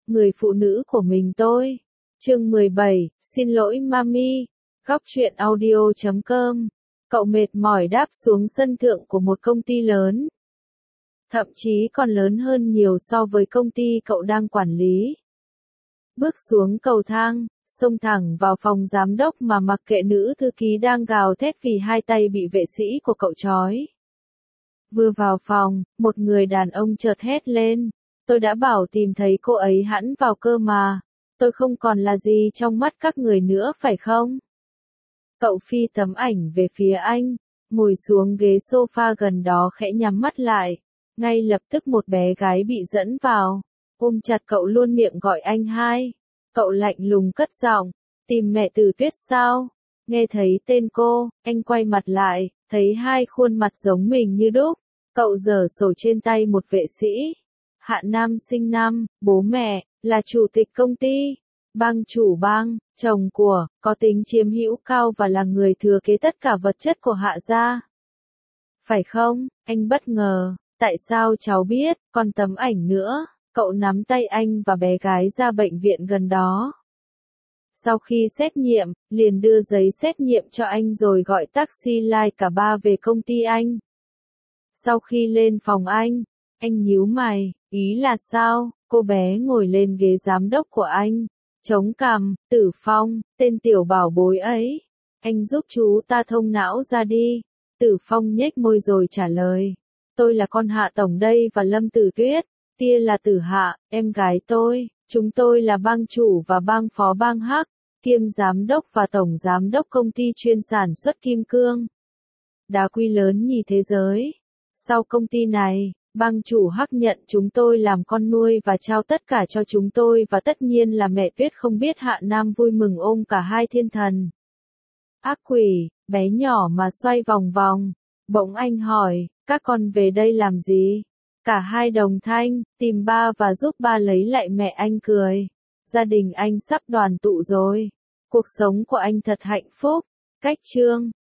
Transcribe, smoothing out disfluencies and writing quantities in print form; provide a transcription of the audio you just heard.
người phụ nữ của mình tôi. Chương 17, xin lỗi mami. Góc truyện audio.com. Cậu mệt mỏi đáp xuống sân thượng của một công ty lớn. Thậm chí còn lớn hơn nhiều so với công ty cậu đang quản lý. Bước xuống cầu thang, xông thẳng vào phòng giám đốc mà mặc kệ nữ thư ký đang gào thét vì hai tay bị vệ sĩ của cậu trói. Vừa vào phòng, một người đàn ông chợt hét lên. Tôi đã bảo tìm thấy cô ấy hẵng vào cơ mà. Tôi không còn là gì trong mắt các người nữa phải không? Cậu phi tấm ảnh về phía anh, ngồi xuống ghế sofa gần đó khẽ nhắm mắt lại. Ngay lập tức một bé gái bị dẫn vào, ôm chặt cậu luôn miệng gọi anh hai. Cậu lạnh lùng cất giọng, tìm mẹ Từ Tuyết sao? Nghe thấy tên cô, anh quay mặt lại, thấy hai khuôn mặt giống mình như đúc. Cậu giở sổ trên tay một vệ sĩ. Hạ Nam sinh năm, bố mẹ, là chủ tịch công ty, bang chủ bang, chồng của, có tính chiếm hữu cao và là người thừa kế tất cả vật chất của Hạ gia. Phải không? Anh bất ngờ, tại sao cháu biết, còn tấm ảnh nữa, cậu nắm tay anh và bé gái ra bệnh viện gần đó. Sau khi xét nghiệm, liền đưa giấy xét nghiệm cho anh rồi gọi taxi lai cả ba về công ty anh. Sau khi lên phòng anh nhíu mày, ý là sao? Cô bé ngồi lên ghế giám đốc của anh, chống cằm, Tử Phong, tên tiểu bảo bối ấy. Anh giúp chú ta thông não ra đi. Tử Phong nhếch môi rồi trả lời. Tôi là con Hạ Tổng đây và Lâm Tử Tuyết, kia là Tử Hạ, em gái tôi. Chúng tôi là bang chủ và bang phó bang Hắc, kiêm giám đốc và tổng giám đốc công ty chuyên sản xuất kim cương. Đá quý lớn nhì thế giới. Sau công ty này, bang chủ Hắc nhận chúng tôi làm con nuôi và trao tất cả cho chúng tôi và tất nhiên là mẹ Tuyết không biết Hạ Nam vui mừng ôm cả hai thiên thần. Ác quỷ, bé nhỏ mà xoay vòng vòng. Bỗng anh hỏi, các con về đây làm gì? Cả hai đồng thanh, tìm ba và giúp ba lấy lại mẹ. Anh cười. Gia đình anh sắp đoàn tụ rồi. Cuộc sống của anh thật hạnh phúc. Cách chương